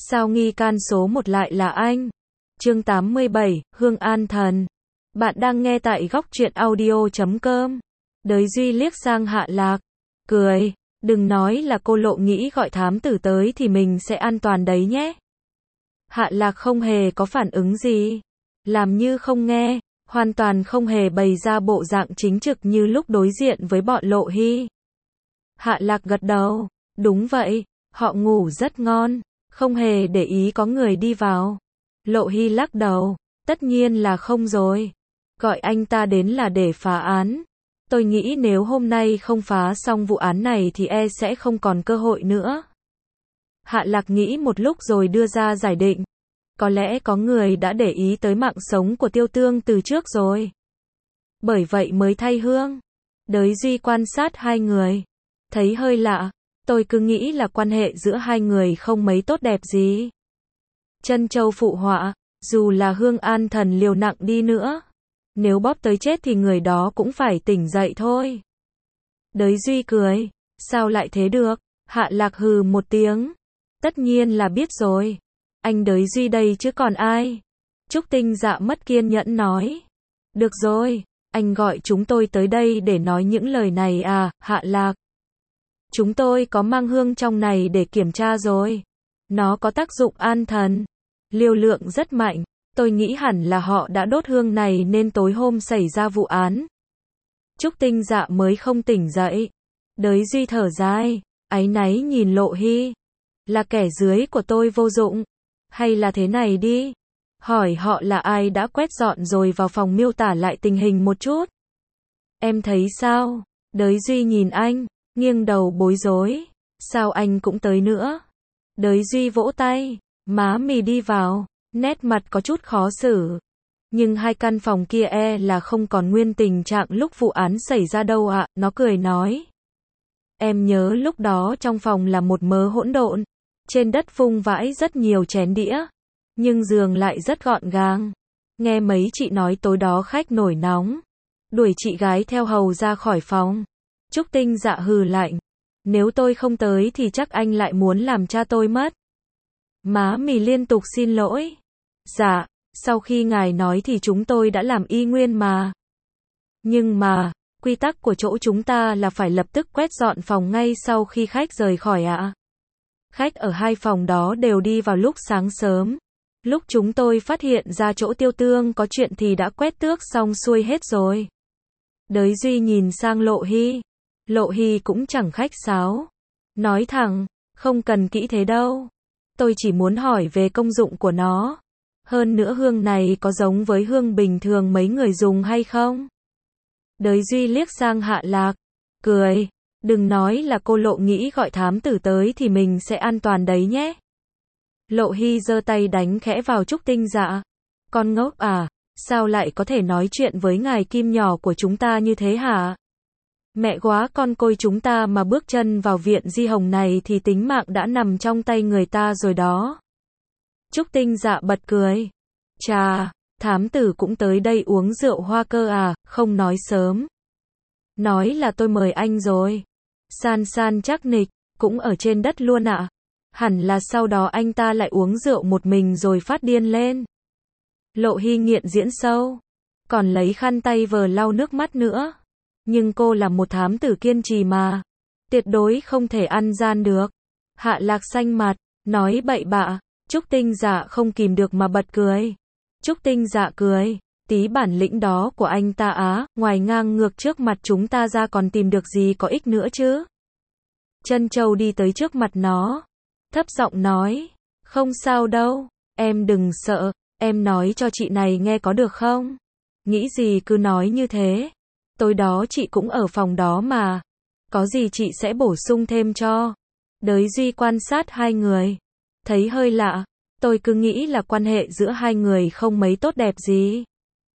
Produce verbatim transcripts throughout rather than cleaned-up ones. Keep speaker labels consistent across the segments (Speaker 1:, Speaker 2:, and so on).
Speaker 1: Sao nghi can số một lại là anh? Chương tám mươi bảy, Hương An Thần. Bạn đang nghe tại góc truyện audio chấm com. Đới Duy liếc sang Hạ Lạc, cười, đừng nói là cô Lộ nghĩ gọi thám tử tới thì mình sẽ an toàn đấy nhé. Hạ Lạc không hề có phản ứng gì, làm như không nghe, hoàn toàn không hề bày ra bộ dạng chính trực như lúc đối diện với bọn Lộ Hy. Hạ Lạc gật đầu, đúng vậy, họ ngủ rất ngon, không hề để ý có người đi vào. Lộ Hy lắc đầu, tất nhiên là không rồi. Gọi anh ta đến là để phá án. Tôi nghĩ nếu hôm nay không phá xong vụ án này thì e sẽ không còn cơ hội nữa. Hạ Lạc nghĩ một lúc rồi đưa ra giải định. Có lẽ có người đã để ý tới mạng sống của Tiêu Tương từ trước rồi. Bởi vậy mới thay Hương. Đới Duy quan sát hai người. Thấy hơi lạ. Tôi cứ nghĩ là quan hệ giữa hai người không mấy tốt đẹp gì. Trân Châu phụ họa, dù là Hương An Thần liều nặng đi nữa, nếu bóp tới chết thì người đó cũng phải tỉnh dậy thôi. Đới Duy cười, sao lại thế được? Hạ Lạc hừ một tiếng. Tất nhiên là biết rồi. Anh Đới Duy đây chứ còn ai? Trúc Tinh Dạ mất kiên nhẫn nói. Được rồi, anh gọi chúng tôi tới đây để nói những lời này à, Hạ Lạc. Chúng tôi có mang hương trong này để kiểm tra rồi. Nó có tác dụng an thần. Liều lượng rất mạnh. Tôi nghĩ hẳn là họ đã đốt hương này nên tối hôm xảy ra vụ án. Trúc Tinh Dạ mới không tỉnh dậy. Đới Duy thở dài, áy náy nhìn Lộ Hy. Là kẻ dưới của tôi vô dụng. Hay là thế này đi. Hỏi họ là ai đã quét dọn rồi vào phòng miêu tả lại tình hình một chút. Em thấy sao? Đới Duy nhìn anh, nghiêng đầu bối rối. Sao anh cũng tới nữa? Đới Duy vỗ tay, má mì đi vào, nét mặt có chút khó xử. Nhưng hai căn phòng kia e là không còn nguyên tình trạng lúc vụ án xảy ra đâu ạ, nó cười nói. Em nhớ lúc đó trong phòng là một mớ hỗn độn, trên đất vung vãi rất nhiều chén đĩa, nhưng giường lại rất gọn gàng. Nghe mấy chị nói tối đó khách nổi nóng, đuổi chị gái theo hầu ra khỏi phòng. Trúc Tinh Dạ hừ lạnh. Nếu tôi không tới thì chắc anh lại muốn làm cha tôi mất. Má mì liên tục xin lỗi. Dạ, sau khi ngài nói thì chúng tôi đã làm y nguyên mà. Nhưng mà, quy tắc của chỗ chúng ta là phải lập tức quét dọn phòng ngay sau khi khách rời khỏi ạ. À. Khách ở hai phòng đó đều đi vào lúc sáng sớm. Lúc chúng tôi phát hiện ra chỗ Tiêu Tương có chuyện thì đã quét tước xong xuôi hết rồi. Đới Duy nhìn sang Lộ Hy. Lộ Hy cũng chẳng khách sáo. Nói thẳng, không cần kỹ thế đâu. Tôi chỉ muốn hỏi về công dụng của nó. Hơn nữa hương này có giống với hương bình thường mấy người dùng hay không? Đới Duy liếc sang Hạ Lạc, cười. Đừng nói là cô Lộ nghĩ gọi thám tử tới thì mình sẽ an toàn đấy nhé. Lộ Hy giơ tay đánh khẽ vào Trúc Tinh Dạ. Con ngốc à, sao lại có thể nói chuyện với ngài Kim nhỏ của chúng ta như thế hả? Mẹ quá con côi chúng ta mà bước chân vào viện Di Hồng này thì tính mạng đã nằm trong tay người ta rồi đó. Trúc Tinh Dạ bật cười. Chà, thám tử cũng tới đây uống rượu hoa cơ à, không nói sớm. Nói là tôi mời anh rồi. San san chắc nịch, cũng ở trên đất luôn ạ. À? Hẳn là sau đó anh ta lại uống rượu một mình rồi phát điên lên. Lộ Hy nghiện diễn sâu. Còn lấy khăn tay vờ lau nước mắt nữa. Nhưng cô là một thám tử kiên trì mà. Tuyệt đối không thể ăn gian được. Hạ Lạc xanh mặt, nói bậy bạ. Trúc Tinh Dạ không kìm được mà bật cười. Trúc Tinh Dạ cười. Tí bản lĩnh đó của anh ta á, ngoài ngang ngược trước mặt chúng ta ra còn tìm được gì có ích nữa chứ. Trân Châu đi tới trước mặt nó. Thấp giọng nói. Không sao đâu, em đừng sợ, em nói cho chị này nghe có được không? Nghĩ gì cứ nói như thế. Tối đó chị cũng ở phòng đó mà. Có gì chị sẽ bổ sung thêm cho. Đới Duy quan sát hai người. Thấy hơi lạ. Tôi cứ nghĩ là quan hệ giữa hai người không mấy tốt đẹp gì.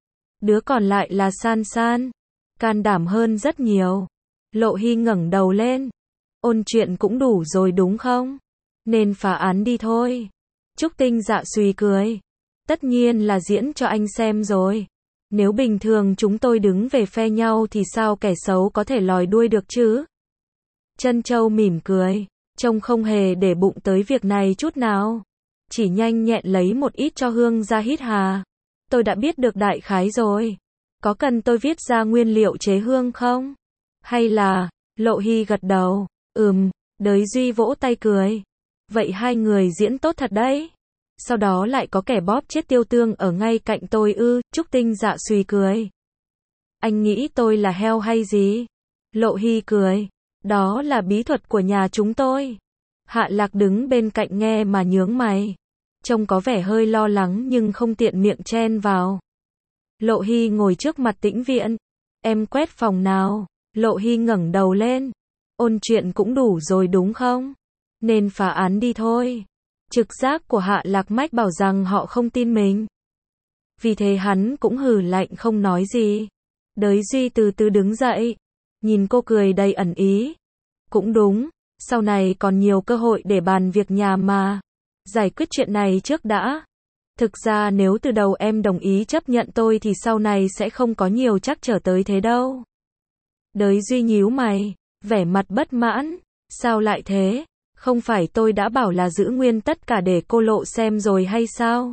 Speaker 1: Đứa còn lại là San San. Can đảm hơn rất nhiều. Lộ Hy ngẩng đầu lên. Ôn chuyện cũng đủ rồi đúng không? Nên phá án đi thôi. Trúc Tinh Dạ suy cười. Tất nhiên là diễn cho anh xem rồi. Nếu bình thường chúng tôi đứng về phe nhau thì sao kẻ xấu có thể lòi đuôi được chứ? Trân Châu mỉm cười, trông không hề để bụng tới việc này chút nào. chỉ nhanh nhẹn lấy một ít cho Hương ra hít hà. Tôi đã biết được đại khái rồi. Có cần tôi viết ra nguyên liệu chế hương không? Hay là, Lộ Hy gật đầu, ừm, Đới Duy vỗ tay cười. Vậy hai người diễn tốt thật đấy. Sau đó lại có kẻ bóp chết Tiêu Tương ở ngay cạnh tôi ư, Trúc Tinh Dạ suy cười. Anh nghĩ tôi là heo hay gì? Lộ Hy cười. Đó là bí thuật của nhà chúng tôi. Hạ Lạc đứng bên cạnh nghe mà nhướng mày. Trông có vẻ hơi lo lắng nhưng không tiện miệng chen vào. Lộ Hy ngồi trước mặt Tĩnh Viện. Em quét phòng nào? Lộ Hy ngẩng đầu lên. Ôn chuyện cũng đủ rồi đúng không? Nên phá án đi thôi. Trực giác của Hạ Lạc mách bảo rằng họ không tin mình. Vì thế hắn cũng hừ lạnh không nói gì. Đới Duy từ từ đứng dậy. Nhìn cô cười đầy ẩn ý. Cũng đúng, sau này còn nhiều cơ hội để bàn việc nhà mà. Giải quyết chuyện này trước đã. Thực ra nếu từ đầu em đồng ý chấp nhận tôi thì sau này sẽ không có nhiều trắc trở tới thế đâu. Đới Duy nhíu mày, vẻ mặt bất mãn. Sao lại thế? Không phải tôi đã bảo là giữ nguyên tất cả để cô Lộ xem rồi hay sao?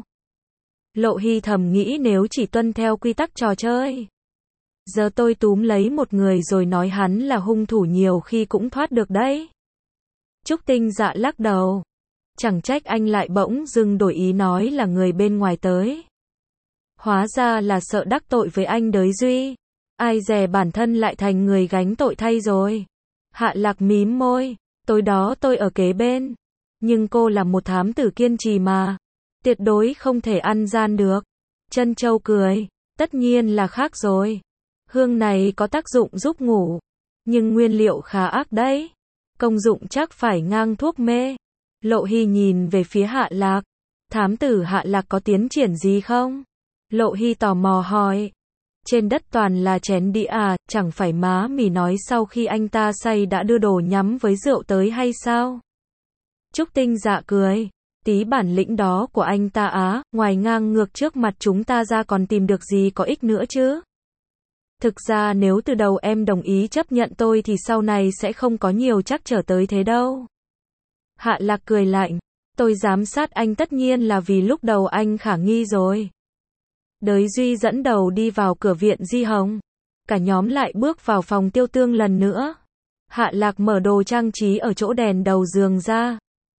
Speaker 1: Lộ Hy thầm nghĩ nếu chỉ tuân theo quy tắc trò chơi. Giờ tôi túm lấy một người rồi nói hắn là hung thủ nhiều khi cũng thoát được đấy. Trúc Tinh Dạ lắc đầu. Chẳng trách anh lại bỗng dưng đổi ý nói là người bên ngoài tới. Hóa ra là sợ đắc tội với anh Đới Duy. Ai dè bản thân lại thành người gánh tội thay rồi. Hạ Lạc mím môi. Tối đó tôi ở kế bên. Nhưng cô là một thám tử kiên trì mà. Tuyệt đối không thể ăn gian được. Trân Châu cười. Tất nhiên là khác rồi. Hương này có tác dụng giúp ngủ. Nhưng nguyên liệu khá ác đấy. Công dụng chắc phải ngang thuốc mê. Lộ Hy nhìn về phía Hạ Lạc. Thám tử Hạ Lạc có tiến triển gì không? Lộ Hy tò mò hỏi. Trên đất toàn là chén đĩa à, chẳng phải má mì nói sau khi anh ta say đã đưa đồ nhắm với rượu tới hay sao? Trúc Tinh Dạ cười. Tí bản lĩnh đó của anh ta á, ngoài ngang ngược trước mặt chúng ta ra còn tìm được gì có ích nữa chứ? Thực ra nếu từ đầu em đồng ý chấp nhận tôi thì sau này sẽ không có nhiều trắc trở tới thế đâu. Hạ Lạc cười lạnh. Tôi giám sát anh tất nhiên là vì lúc đầu anh khả nghi rồi. Đới Duy dẫn đầu đi vào cửa viện Di Hồng. Cả nhóm lại bước vào phòng Tiêu Tương lần nữa. Hạ Lạc mở đồ trang trí ở chỗ đèn đầu giường ra.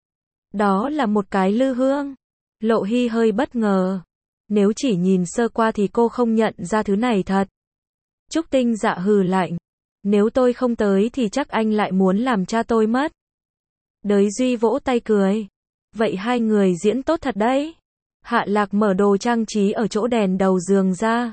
Speaker 1: Đó là một cái lư hương. Lộ Hy hơi bất ngờ. Nếu chỉ nhìn sơ qua thì cô không nhận ra thứ này thật. Trúc Tinh Dạ hừ lạnh. Nếu tôi không tới thì chắc anh lại muốn làm cha tôi mất. Đới Duy vỗ tay cười. Vậy hai người diễn tốt thật đấy. Hạ Lạc mở đồ trang trí ở chỗ đèn đầu giường ra.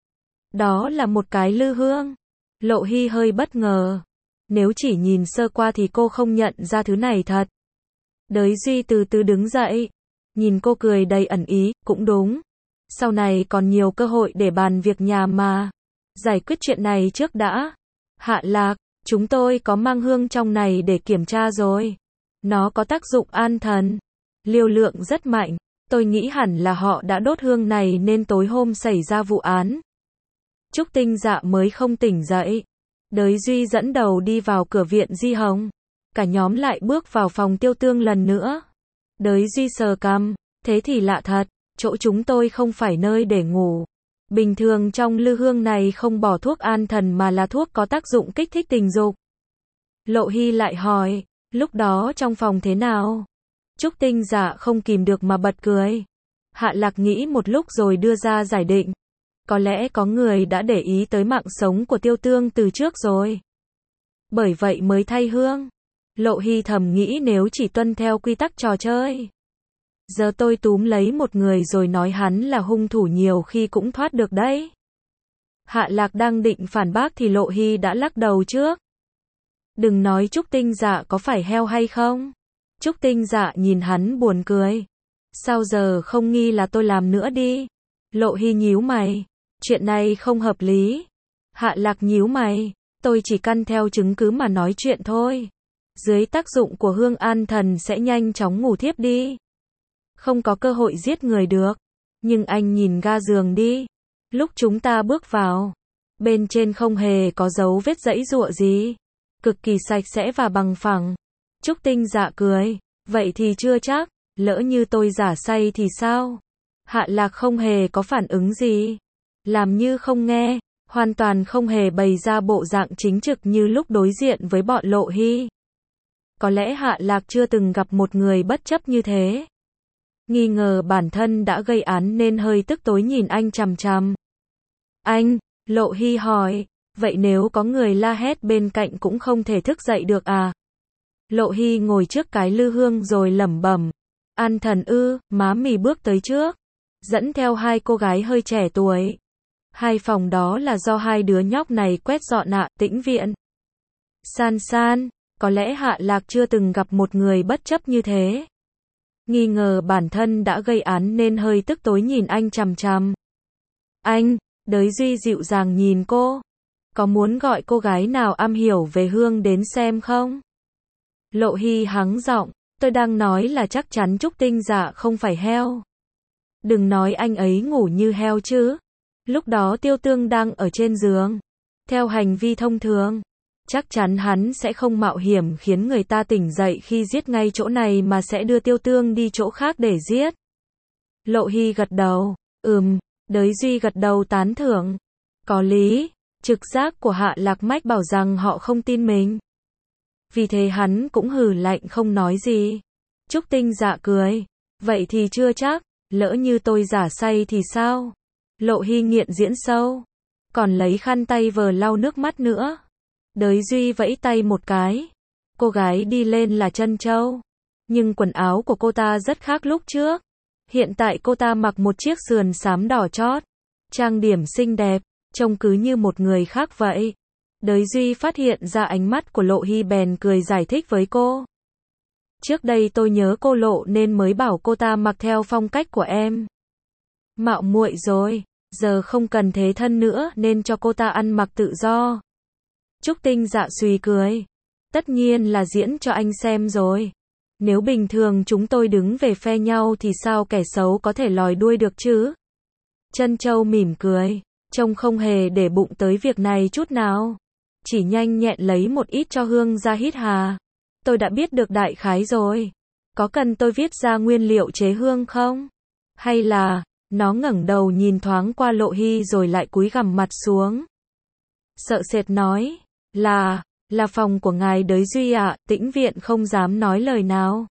Speaker 1: Đó là một cái lư hương. Lộ Hy hơi bất ngờ. Nếu chỉ nhìn sơ qua thì cô không nhận ra thứ này thật. Đới Duy từ từ đứng dậy. Nhìn cô cười đầy ẩn ý, cũng đúng. Sau này còn nhiều cơ hội để bàn việc nhà mà. Giải quyết chuyện này trước đã. Hạ Lạc, chúng tôi có mang hương trong này để kiểm tra rồi. Nó có tác dụng an thần. Liều lượng rất mạnh. Tôi nghĩ hẳn là họ đã đốt hương này nên tối hôm xảy ra vụ án. Trúc Tinh Dạ mới không tỉnh dậy. Đới Duy dẫn đầu đi vào cửa viện Di Hồng. Cả nhóm lại bước vào phòng Tiêu Tương lần nữa. Đới Duy sờ cằm. Thế thì lạ thật. Chỗ chúng tôi không phải nơi để ngủ. Bình thường trong lư hương này không bỏ thuốc an thần mà là thuốc có tác dụng kích thích tình dục. Lộ Hy lại hỏi. Lúc đó trong phòng thế nào? Trúc Tinh Dạ không kìm được mà bật cười. Hạ Lạc nghĩ một lúc rồi đưa ra giải định. Có lẽ có người đã để ý tới mạng sống của Tiêu Tương từ trước rồi. Bởi vậy mới thay hương. Lộ Hy thầm nghĩ nếu chỉ tuân theo quy tắc trò chơi. Giờ tôi túm lấy một người rồi nói hắn là hung thủ nhiều khi cũng thoát được đấy. Hạ Lạc đang định phản bác thì Lộ Hy đã lắc đầu trước. Đừng nói Trúc Tinh Dạ có phải heo hay không. Trúc Tinh Dạ nhìn hắn buồn cười. Sao giờ không nghi là tôi làm nữa đi. Lộ Hy nhíu mày. Chuyện này không hợp lý. Hạ Lạc nhíu mày. Tôi chỉ căn theo chứng cứ mà nói chuyện thôi. Dưới tác dụng của hương an thần sẽ nhanh chóng ngủ thiếp đi. Không có cơ hội giết người được. Nhưng anh nhìn ga giường đi. Lúc chúng ta bước vào. Bên trên không hề có dấu vết giãy giụa gì. Cực kỳ sạch sẽ và bằng phẳng. Trúc Tinh Dạ cười. Vậy thì chưa chắc. lỡ như tôi giả say thì sao? Hạ Lạc không hề có phản ứng gì. Làm như không nghe, hoàn toàn không hề bày ra bộ dạng chính trực như lúc đối diện với bọn Lộ Hy. Có lẽ Hạ Lạc chưa từng gặp một người bất chấp như thế. Nghi ngờ bản thân đã gây án nên hơi tức tối nhìn anh chằm chằm. Anh, Lộ Hy hỏi, vậy nếu có người la hét bên cạnh cũng không thể thức dậy được à? Lộ Hy ngồi trước cái lư hương rồi lẩm bẩm. An Thần ư, má mì bước tới trước, dẫn theo hai cô gái hơi trẻ tuổi. Hai phòng đó là do hai đứa nhóc này quét dọn ạ, Tĩnh Viện. San San, có lẽ Hạ Lạc chưa từng gặp một người bất chấp như thế. Nghi ngờ bản thân đã gây án nên hơi tức tối nhìn anh chằm chằm. Anh, Đới Duy dịu dàng nhìn cô. Có muốn gọi cô gái nào am hiểu về hương đến xem không? Lộ Hy hắng giọng, tôi đang nói là chắc chắn Trúc Tinh Dạ không phải heo. Đừng nói anh ấy ngủ như heo chứ. Lúc đó Tiêu Tương đang ở trên giường. Theo hành vi thông thường, chắc chắn hắn sẽ không mạo hiểm khiến người ta tỉnh dậy khi giết ngay chỗ này mà sẽ đưa Tiêu Tương đi chỗ khác để giết. Lộ Hy gật đầu, ừm, Đới Duy gật đầu tán thưởng. Có lý, trực giác của Hạ Lạc mách bảo rằng họ không tin mình. Vì thế hắn cũng hừ lạnh không nói gì. Trúc Tinh Dạ cười, vậy thì chưa chắc, lỡ như tôi giả say thì sao? Lộ Hy nghiện diễn sâu, còn lấy khăn tay vờ lau nước mắt nữa. Đới Duy vẫy tay một cái. Cô gái đi lên là Trân Châu. Nhưng quần áo của cô ta rất khác lúc trước. Hiện tại cô ta mặc một chiếc sườn xám đỏ chót. Trang điểm xinh đẹp, trông cứ như một người khác vậy. Đới Duy phát hiện ra ánh mắt của Lộ Hy bèn cười giải thích với cô. Trước đây tôi nhớ cô Lộ nên mới bảo cô ta mặc theo phong cách của em. Mạo muội rồi, giờ không cần thế thân nữa nên cho cô ta ăn mặc tự do. Trúc Tinh Dạ xùy cười. Tất nhiên là diễn cho anh xem rồi. Nếu bình thường chúng tôi đứng về phe nhau thì sao kẻ xấu có thể lòi đuôi được chứ? Trân Châu mỉm cười, trông không hề để bụng tới việc này chút nào. Chỉ nhanh nhẹn lấy một ít cho hương ra hít hà. Tôi đã biết được đại khái rồi. Có cần tôi viết ra nguyên liệu chế hương không? Hay là, nó ngẩng đầu nhìn thoáng qua Lộ Hy rồi lại cúi gằm mặt xuống. Sợ sệt nói, là, là phòng của ngài Đới Duy ạ, à, Tĩnh Viện không dám nói lời nào.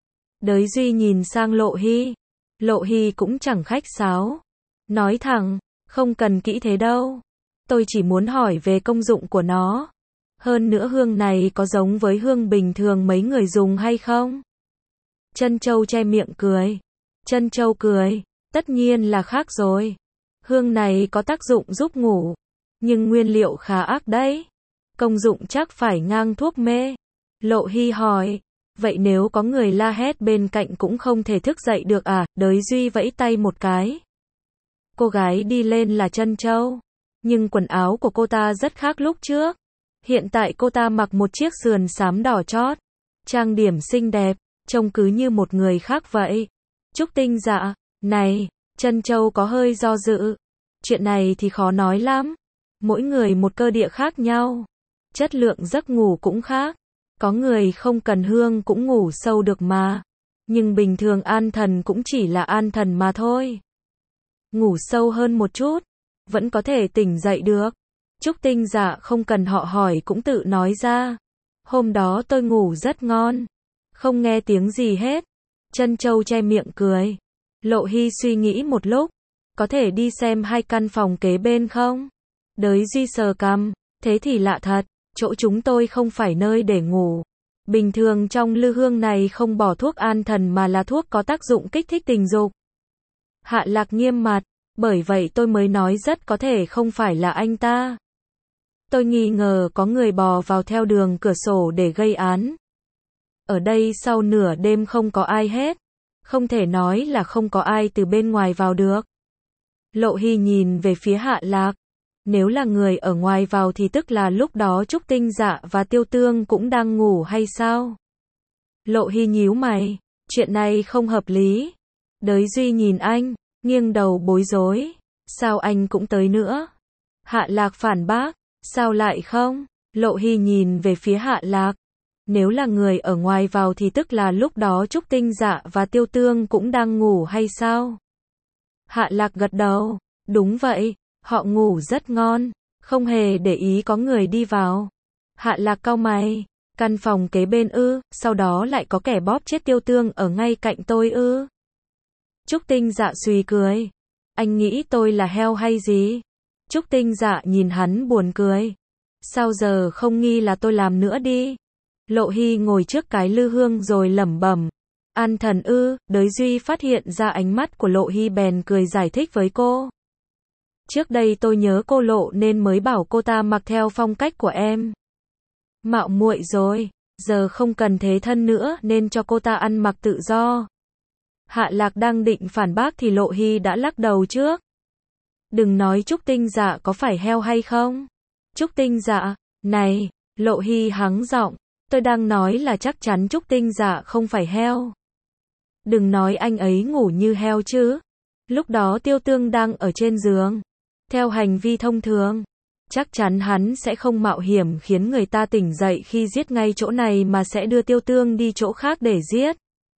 Speaker 1: Đới Duy nhìn sang Lộ Hy. Lộ Hy cũng chẳng khách sáo. Nói thẳng, không cần kỹ thế đâu. Tôi chỉ muốn hỏi về công dụng của nó. Hơn nữa hương này có giống với hương bình thường mấy người dùng hay không? Trân Châu che miệng cười. Trân Châu cười, tất nhiên là khác rồi. Hương này có tác dụng giúp ngủ. Nhưng nguyên liệu khá ác đấy. Công dụng chắc phải ngang thuốc mê. Lộ Hy hỏi, vậy nếu có người la hét bên cạnh cũng không thể thức dậy được à? Đới Duy vẫy tay một cái. Cô gái đi lên là Trân Châu. Nhưng quần áo của cô ta rất khác lúc trước. Hiện tại cô ta mặc một chiếc sườn xám đỏ chót. Trang điểm xinh đẹp, trông cứ như một người khác vậy. Trúc Tinh Dạ, này, Trân Châu có hơi do dự. Chuyện này thì khó nói lắm. Mỗi người một cơ địa khác nhau. Chất lượng giấc ngủ cũng khác. Có người không cần hương cũng ngủ sâu được mà. Nhưng bình thường an thần cũng chỉ là an thần mà thôi. Ngủ sâu hơn một chút, vẫn có thể tỉnh dậy được. Trúc Tinh Dạ không cần họ hỏi cũng tự nói ra. Hôm đó tôi ngủ rất ngon. Không nghe tiếng gì hết. Trân Châu che miệng cười. Lộ Hy suy nghĩ một lúc. Có thể đi xem hai căn phòng kế bên không? Đới Duy sờ cằm. Thế thì lạ thật. Chỗ chúng tôi không phải nơi để ngủ. Bình thường trong lư hương này không bỏ thuốc an thần mà là thuốc có tác dụng kích thích tình dục. Hạ Lạc nghiêm mặt. Bởi vậy tôi mới nói rất có thể không phải là anh ta. Tôi nghi ngờ có người bò vào theo đường cửa sổ để gây án. Ở đây sau nửa đêm không có ai hết. Không thể nói là không có ai từ bên ngoài vào được. Lộ Hy nhìn về phía Hạ Lạc. Nếu là người ở ngoài vào thì tức là lúc đó Trúc Tinh Dạ và Tiêu Tương cũng đang ngủ hay sao? Lộ Hy nhíu mày. Chuyện này không hợp lý. Đới Duy nhìn anh, nghiêng đầu bối rối. Sao anh cũng tới nữa? Hạ Lạc phản bác. Sao lại không? Lộ Hy nhìn về phía Hạ Lạc. Nếu là người ở ngoài vào thì tức là lúc đó Trúc Tinh Dạ và Tiêu Tương cũng đang ngủ hay sao? Hạ Lạc gật đầu, đúng vậy, họ ngủ rất ngon, không hề để ý có người đi vào. Hạ Lạc cau mày, căn phòng kế bên ư, sau đó lại có kẻ bóp chết Tiêu Tương ở ngay cạnh tôi ư? Trúc Tinh Dạ suy cười, anh nghĩ tôi là heo hay gì? Trúc Tinh Dạ nhìn hắn buồn cười, sao giờ không nghi là tôi làm nữa đi? Lộ Hy ngồi trước cái lư hương rồi lẩm bẩm, an thần ư? Đới Duy phát hiện ra ánh mắt của Lộ Hy bèn cười giải thích với cô. Trước đây tôi nhớ cô Lộ nên mới bảo cô ta mặc theo phong cách của em. Mạo muội rồi, giờ không cần thế thân nữa nên cho cô ta ăn mặc tự do. Hạ Lạc đang định phản bác thì Lộ Hy đã lắc đầu trước. Đừng nói Trúc Tinh Dạ có phải heo hay không? Trúc Tinh Dạ, này, Lộ Hy hắng giọng, tôi đang nói là chắc chắn Trúc Tinh Dạ không phải heo. Đừng nói anh ấy ngủ như heo chứ. Lúc đó Tiêu Tương đang ở trên giường. Theo hành vi thông thường, chắc chắn hắn sẽ không mạo hiểm khiến người ta tỉnh dậy khi giết ngay chỗ này mà sẽ đưa Tiêu Tương đi chỗ khác để giết.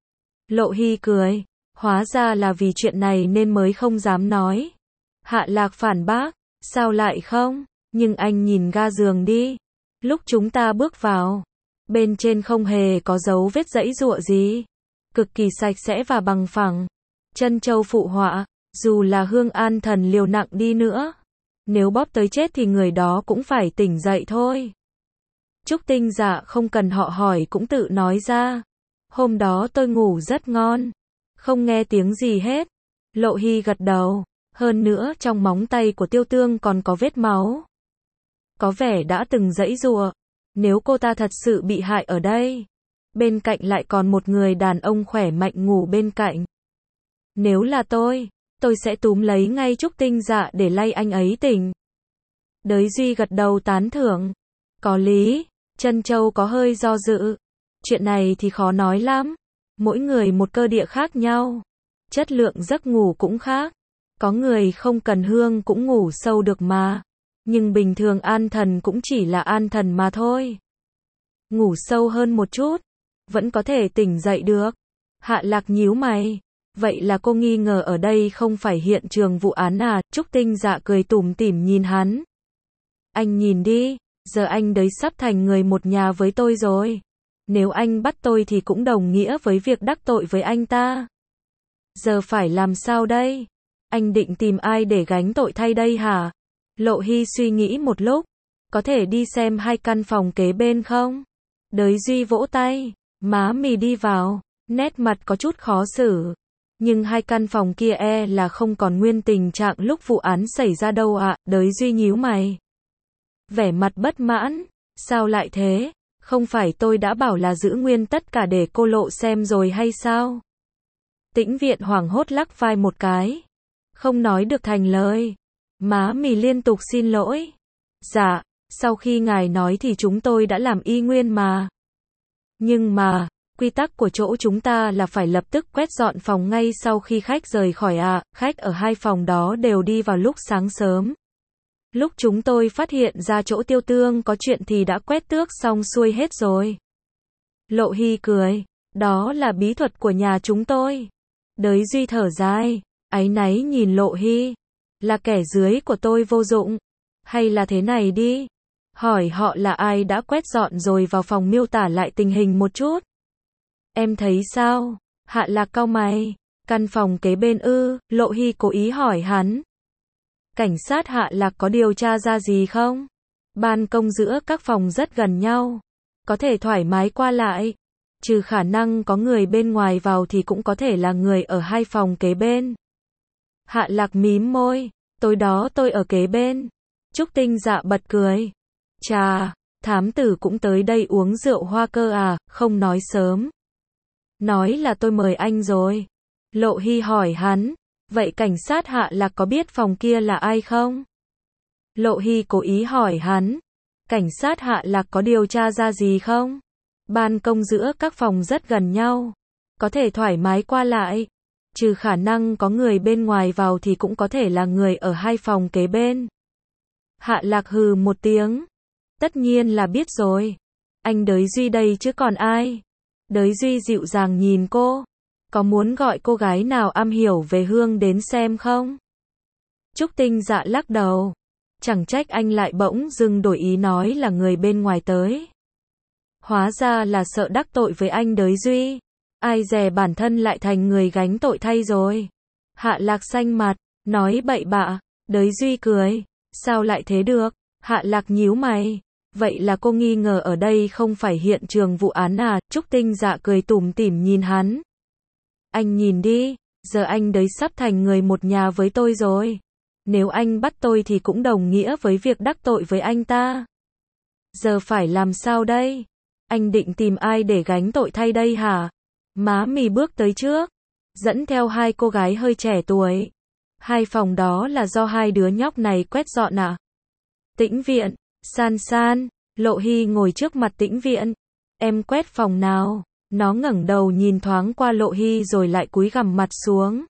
Speaker 1: Lộ Hy cười, hóa ra là vì chuyện này nên mới không dám nói. Hạ Lạc phản bác, sao lại không? Nhưng anh nhìn ga giường đi. Lúc chúng ta bước vào, bên trên không hề có dấu vết giãy giụa gì. Cực kỳ sạch sẽ và bằng phẳng. Chân châu phụ họa, dù là Hương An Thần liều nặng đi nữa, nếu bóp tới chết thì người đó cũng phải tỉnh dậy thôi. Trúc Tinh Dạ không cần họ hỏi cũng tự nói ra. Hôm đó tôi ngủ rất ngon, không nghe tiếng gì hết. Lộ Hy gật đầu, hơn nữa trong móng tay của Tiêu Tương còn có vết máu. Có vẻ đã từng giãy giụa. Nếu cô ta thật sự bị hại ở đây, bên cạnh lại còn một người đàn ông khỏe mạnh ngủ bên cạnh. Nếu là tôi, tôi sẽ túm lấy ngay Trúc Tinh Dạ để lay anh ấy tỉnh. Đới Duy gật đầu tán thưởng. Có lý, Trân Châu có hơi do dự. Chuyện này thì khó nói lắm. Mỗi người một cơ địa khác nhau. Chất lượng giấc ngủ cũng khác. Có người không cần hương cũng ngủ sâu được mà. Nhưng bình thường an thần cũng chỉ là an thần mà thôi. Ngủ sâu hơn một chút, vẫn có thể tỉnh dậy được. Hạ Lạc nhíu mày. Vậy là cô nghi ngờ ở đây không phải hiện trường vụ án à? Trúc Tinh Dạ cười tủm tỉm nhìn hắn. Anh nhìn đi, giờ anh đấy sắp thành người một nhà với tôi rồi. Nếu anh bắt tôi thì cũng đồng nghĩa với việc đắc tội với anh ta. Giờ phải làm sao đây? Anh định tìm ai để gánh tội thay đây hả? Lộ Hy suy nghĩ một lúc. Có thể đi xem hai căn phòng kế bên không? Đới Duy vỗ tay. Má mì đi vào. Nét mặt có chút khó xử. Nhưng hai căn phòng kia e là không còn nguyên tình trạng lúc vụ án xảy ra đâu ạ. Đới Duy nhíu mày. Vẻ mặt bất mãn. Sao lại thế? Không phải tôi đã bảo là giữ nguyên tất cả để cô Lộ xem rồi hay sao? Tĩnh Viện hoảng hốt lắc vai một cái. Không nói được thành lời. Má mì liên tục xin lỗi. Dạ, sau khi ngài nói thì chúng tôi đã làm y nguyên mà. Nhưng mà, quy tắc của chỗ chúng ta là phải lập tức quét dọn phòng ngay sau khi khách rời khỏi ạ. À. Khách ở hai phòng đó đều đi vào lúc sáng sớm. Lúc chúng tôi phát hiện ra chỗ Tiêu Tương có chuyện thì đã quét tước xong xuôi hết rồi. Lộ Hy cười. Đó là bí thuật của nhà chúng tôi. Đới Duy thở dài. Áy náy nhìn Lộ Hy. Là kẻ dưới của tôi vô dụng. Hay là thế này đi. Hỏi họ là ai đã quét dọn rồi vào phòng miêu tả lại tình hình một chút. Em thấy sao? Hạ Lạc cau mày. Căn phòng kế bên ư? Lộ Hy cố ý hỏi hắn. Cảnh sát Hạ Lạc có điều tra ra gì không? Ban công giữa các phòng rất gần nhau. Có thể thoải mái qua lại. Trừ khả năng có người bên ngoài vào thì cũng có thể là người ở hai phòng kế bên. Hạ Lạc mím môi. Tối đó tôi ở kế bên. Trúc Tinh Dạ bật cười. Chà, thám tử cũng tới đây uống rượu hoa cơ à, không nói sớm. Nói là tôi mời anh rồi. Lộ Hy hỏi hắn. Vậy cảnh sát Hạ Lạc có biết phòng kia là ai không? Lộ Hy cố ý hỏi hắn. Cảnh sát Hạ Lạc có điều tra ra gì không? Ban công giữa các phòng rất gần nhau. Có thể thoải mái qua lại. Trừ khả năng có người bên ngoài vào thì cũng có thể là người ở hai phòng kế bên. Hạ Lạc hừ một tiếng. Tất nhiên là biết rồi. Anh Đới Duy đây chứ còn ai. Đới Duy dịu dàng nhìn cô. Có muốn gọi cô gái nào am hiểu về hương đến xem không? Trúc Tinh Dạ lắc đầu. Chẳng trách anh lại bỗng dưng đổi ý nói là người bên ngoài tới. Hóa ra là sợ đắc tội với anh Đới Duy. Ai dè bản thân lại thành người gánh tội thay rồi. Hạ Lạc xanh mặt, nói bậy bạ. Đới Duy cười. Sao lại thế được? Hạ Lạc nhíu mày. Vậy là cô nghi ngờ ở đây không phải hiện trường vụ án à? Trúc Tinh Dạ cười tủm tỉm nhìn hắn. Anh nhìn đi, giờ anh đấy sắp thành người một nhà với tôi rồi. Nếu anh bắt tôi thì cũng đồng nghĩa với việc đắc tội với anh ta. Giờ phải làm sao đây? Anh định tìm ai để gánh tội thay đây hả? Má Mì bước tới trước, dẫn theo hai cô gái hơi trẻ tuổi. Hai phòng đó là do hai đứa nhóc này quét dọn à? Tĩnh Viện, San San, Lộ Hy ngồi trước mặt Tĩnh Viện. Em quét phòng nào? Nó ngẩng đầu nhìn thoáng qua Lộ Hy rồi lại cúi gằm mặt xuống.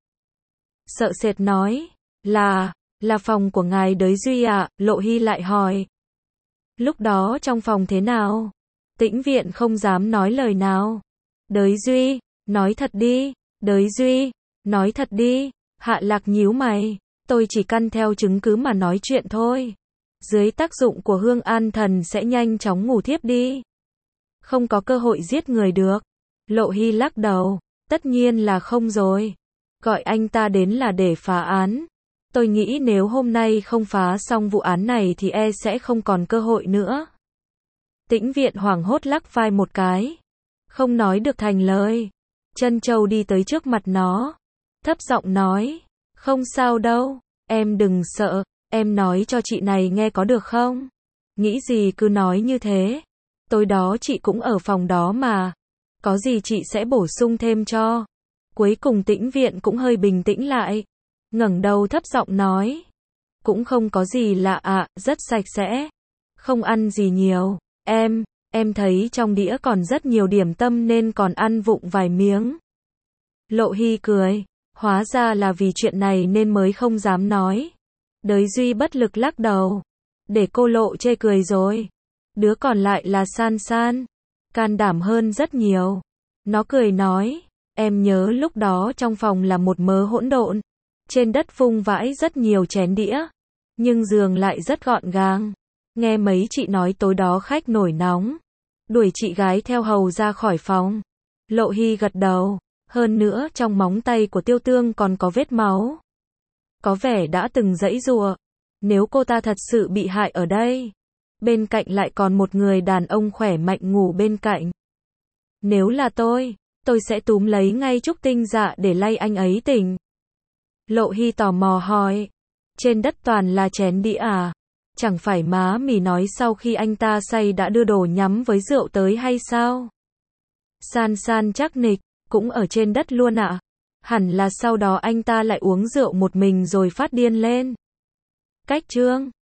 Speaker 1: Sợ sệt nói, là, là phòng của ngài Đới Duy ạ, Lộ Hy lại hỏi. Lúc đó trong phòng thế nào? Tĩnh Viện không dám nói lời nào. Đới Duy, nói thật đi, Đới Duy, nói thật đi. Hạ Lạc nhíu mày, tôi chỉ căn theo chứng cứ mà nói chuyện thôi. Dưới tác dụng của hương an thần sẽ nhanh chóng ngủ thiếp đi. Không có cơ hội giết người được. Lộ Hy lắc đầu, tất nhiên là không rồi. Gọi anh ta đến là để phá án. Tôi nghĩ nếu hôm nay không phá xong vụ án này thì e sẽ không còn cơ hội nữa. Tĩnh Viện hoảng hốt lắc vai một cái. Không nói được thành lời. Trân Châu đi tới trước mặt nó. Thấp giọng nói, không sao đâu, em đừng sợ, em nói cho chị này nghe có được không? Nghĩ gì cứ nói như thế. Tối đó chị cũng ở phòng đó mà. Có gì chị sẽ bổ sung thêm cho. Cuối cùng Tĩnh Viện cũng hơi bình tĩnh lại. Ngẩng đầu thấp giọng nói. Cũng không có gì lạ ạ, rất sạch sẽ. Không ăn gì nhiều. Em, em thấy trong đĩa còn rất nhiều điểm tâm nên còn ăn vụng vài miếng. Lộ Hy cười. Hóa ra là vì chuyện này nên mới không dám nói. Đới Duy bất lực lắc đầu. Để cô Lộ chê cười rồi. Đứa còn lại là San San. Can đảm hơn rất nhiều. Nó cười nói. Em nhớ lúc đó trong phòng là một mớ hỗn độn. Trên đất vung vãi rất nhiều chén đĩa. Nhưng giường lại rất gọn gàng. Nghe mấy chị nói tối đó khách nổi nóng. Đuổi chị gái theo hầu ra khỏi phòng. Lộ Hy gật đầu. Hơn nữa trong móng tay của Tiêu Tương còn có vết máu. Có vẻ đã từng giãy giụa. Nếu cô ta thật sự bị hại ở đây. Bên cạnh lại còn một người đàn ông khỏe mạnh ngủ bên cạnh. Nếu là tôi, tôi sẽ túm lấy ngay Trúc Tinh Dạ để lay anh ấy tỉnh. Lộ Hy tò mò hỏi. Trên đất toàn là chén đĩa à? Chẳng phải má Mì nói sau khi anh ta say đã đưa đồ nhắm với rượu tới hay sao? San San chắc nịch. Cũng ở trên đất luôn ạ. À? Hẳn là sau đó anh ta lại uống rượu một mình rồi phát điên lên. Cách chương